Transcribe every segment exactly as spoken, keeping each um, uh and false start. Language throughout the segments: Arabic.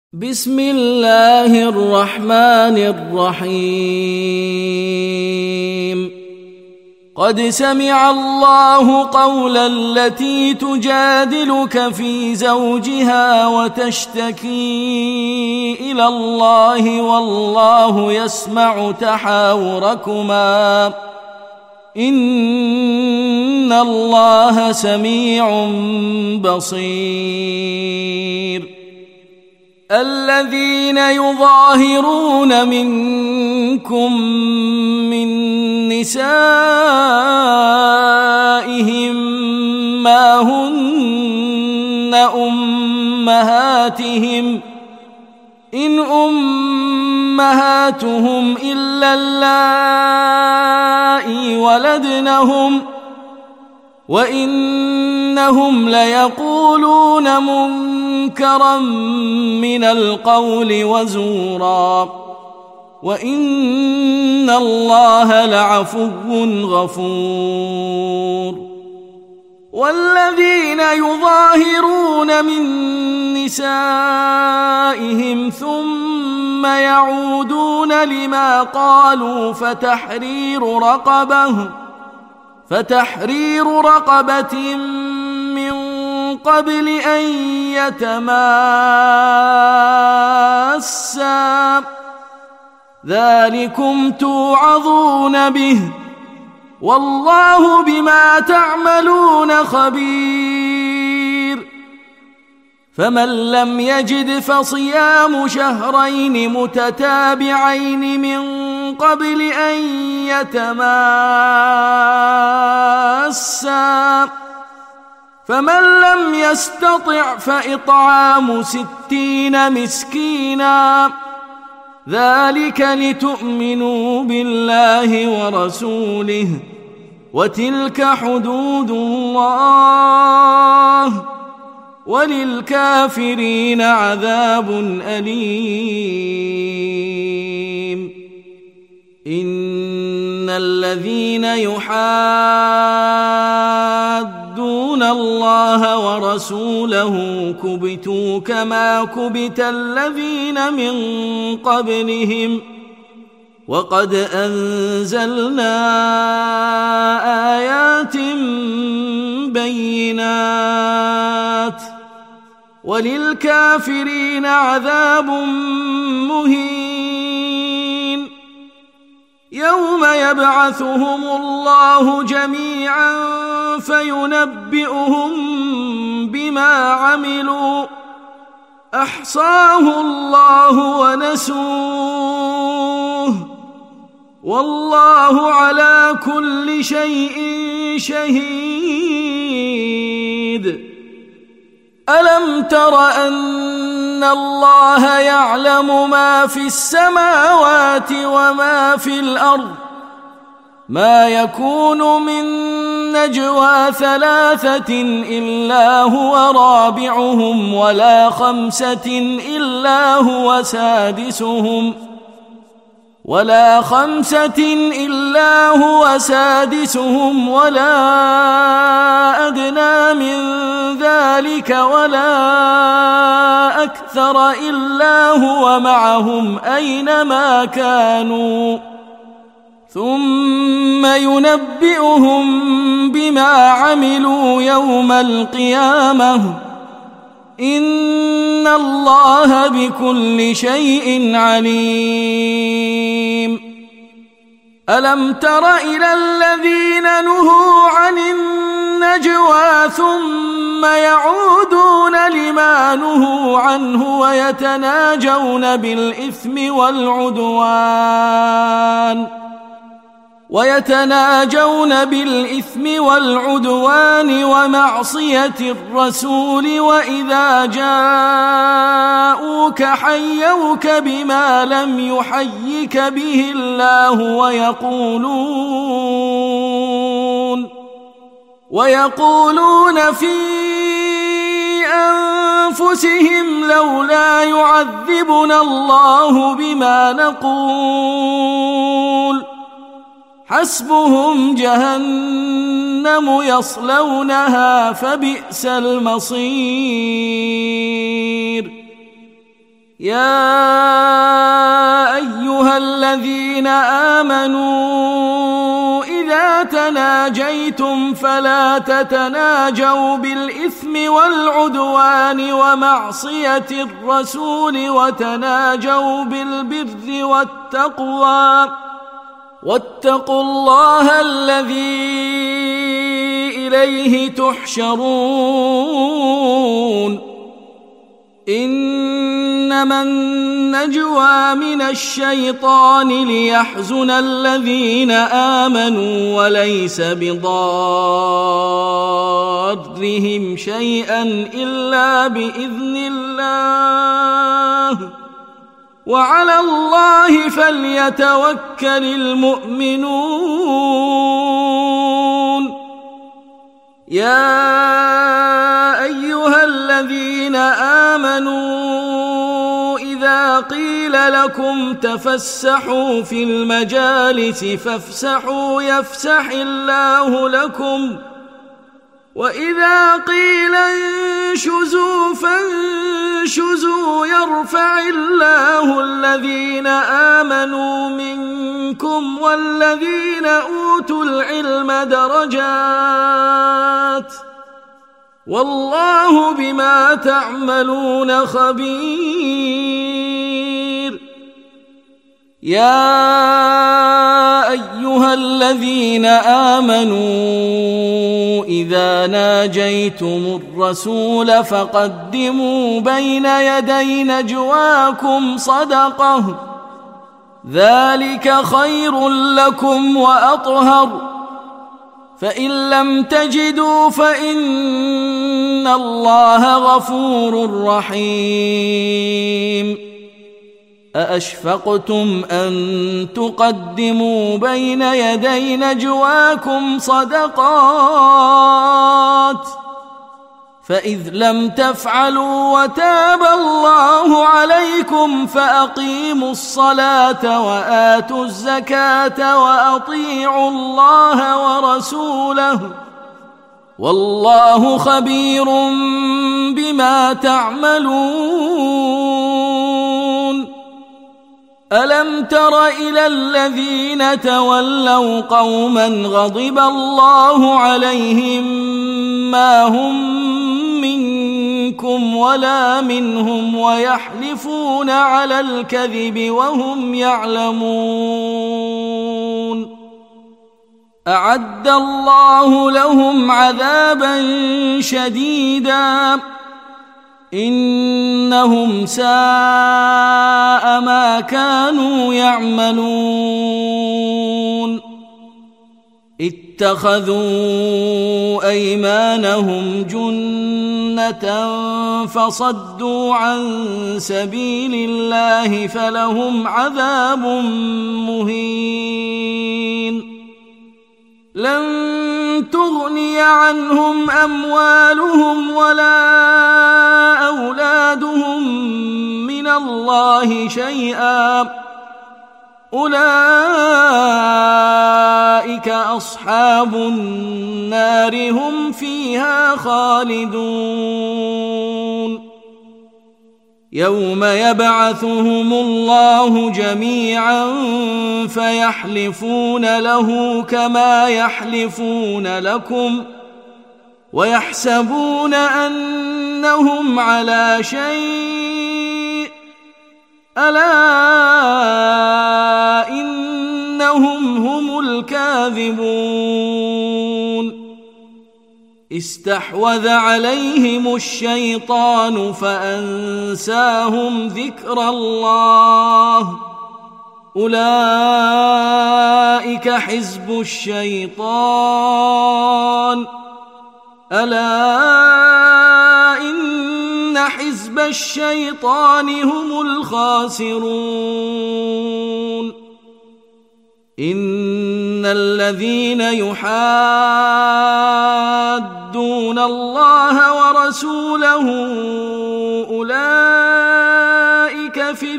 بسم الله الرحمن الرحيم قد سمع الله قول التي تجادلك في زوجها وتشتكي إلى الله والله يسمع تحاوركما إن الله سميع بصير الذين يظاهرون منكم من نسائهم ما هن أمهاتهم إن أمهاتهم إلا اللائي ولدنهم وإنهم ليقولون منكرا من القول وزورا وإن الله لعفو غفور والذين يظاهرون من نسائهم ثم يعودون لما قالوا فتحرير رقبة فتحرير رقبة من قبل أن يتماسا ذلكم توعظون به والله بما تعملون خبير فمن لم يجد فصيام شهرين متتابعين من قبل أن يتماسا فمن لم يستطع فإطعام ستين مسكينا ذلك لتؤمنوا بالله ورسوله وتلك حدود الله وللكافرين عذاب أليم إن الذين يحادون الله ورسوله كبتوا كما كبت الذين من قبلهم وقد أنزلنا آيات بينات وللكافرين عذاب مهين يوم يبعثهم الله جميعا فينبئهم بما عملوا أحصاه الله ونسوه والله على كل شيء شهيد ألم تر أن الله يعلم ما في السماوات وما في الأرض ما يكون من نجوى ثلاثة إلا هو رابعهم ولا خمسة إلا هو سادسهم ولا خمسة إلا هو سادسهم ولا أدنى من ذلك ولا أكثر إلا هو معهم أينما كانوا ثم ينبئهم بما عملوا يوم القيامة إن الله بكل شيء عليم ألم تر إلى الذين نهوا عن النجوى ثم يعودون لما نهوا عنه ويتناجون بالإثم والعدوان ويتناجون بالإثم والعدوان ومعصية الرسول وإذا جاءوك حيوك بما لم يحيك به الله ويقولون ويقولون في أنفسهم لولا يعذبنا الله بما نقول حسبهم جهنم يصلونها فبئس المصير يا أيها الذين آمنوا إذا تناجيتم فلا تتناجوا بالإثم والعدوان ومعصية الرسول وتناجوا بالبر والتقوى واتقوا الله الذي إليه تحشرون إنما النجوى من الشيطان ليحزن الذين آمنوا وليس بضارهم شيئا إلا بإذن الله وعلى الله فليتوكل المؤمنون يا أيها الذين آمنوا إذا قيل لكم تفسحوا في المجالس فافسحوا يفسح الله لكم وإذا قيل انشزوا فانشزوا يرفع الله الذين آمنوا منكم والذين أوتوا العلم درجات والله بما تعملون خبير يا أيها الذين آمنوا إذا ناجيتم الرسول فقدموا بين يدي نجواكم صدقة ذلك خير لكم وأطهر فإن لم تجدوا فإن الله غفور رحيم أأشفقتم أن تقدموا بين يدي نجواكم صدقات فإذ لم تفعلوا وتاب الله عليكم فأقيموا الصلاة وآتوا الزكاة وأطيعوا الله ورسوله والله خبير بما تعملون ألم تر إلى الذين تولوا قوما غضب الله عليهم ما هم منكم ولا منهم ويحلفون على الكذب وهم يعلمون أعد الله لهم عذابا شديدا إنهم ساء ما كانوا يعملون اتخذوا أيمانهم جنة فصدوا عن سبيل الله فلهم عذاب مهين لن تغني عنهم أموالهم ولا أولادهم من الله شيئا أولئك أصحاب النار هم فيها خالدون يوم يبعثهم الله جميعا فيحلفون له كما يحلفون لكم ويحسبون أنهم على شيء ألا إنهم هم الكاذبون استحوذ عليهم الشيطان فأنساهم ذكر الله أولئك حزب الشيطان ألا إن حزب الشيطان هم الخاسرون إن الذين يحادون الله ورسوله أولئك في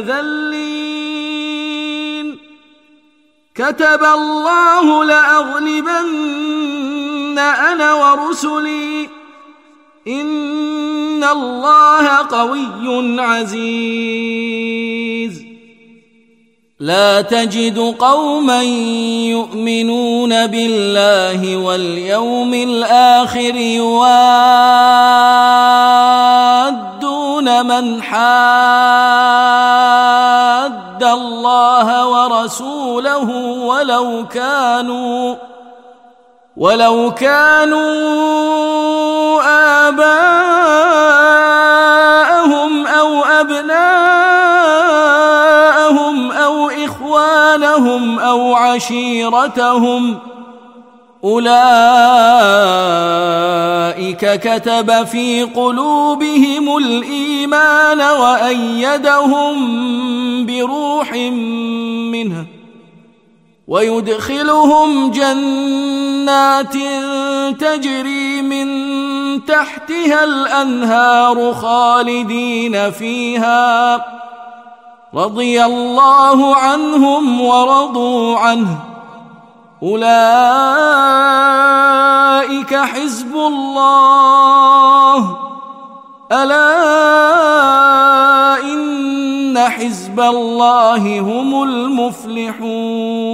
الأذلين كتب الله لأغلبن أنا ورسلي إن الله قوي عزيز. لا تجد قوما يؤمنون بالله واليوم الآخر يوادون من حاد الله ورسوله ولو كانوا ولو كانوا آباءهم أو أبناءهم أو إخوانهم أو عشيرتهم أولئك كتب في قلوبهم الإيمان وأيدهم بروح منه ويدخلهم جنات تجري من تحتها الأنهار خالدين فيها رضي الله عنهم ورضوا عنه أولئك حزب الله ألا إن حزب الله هم المفلحون.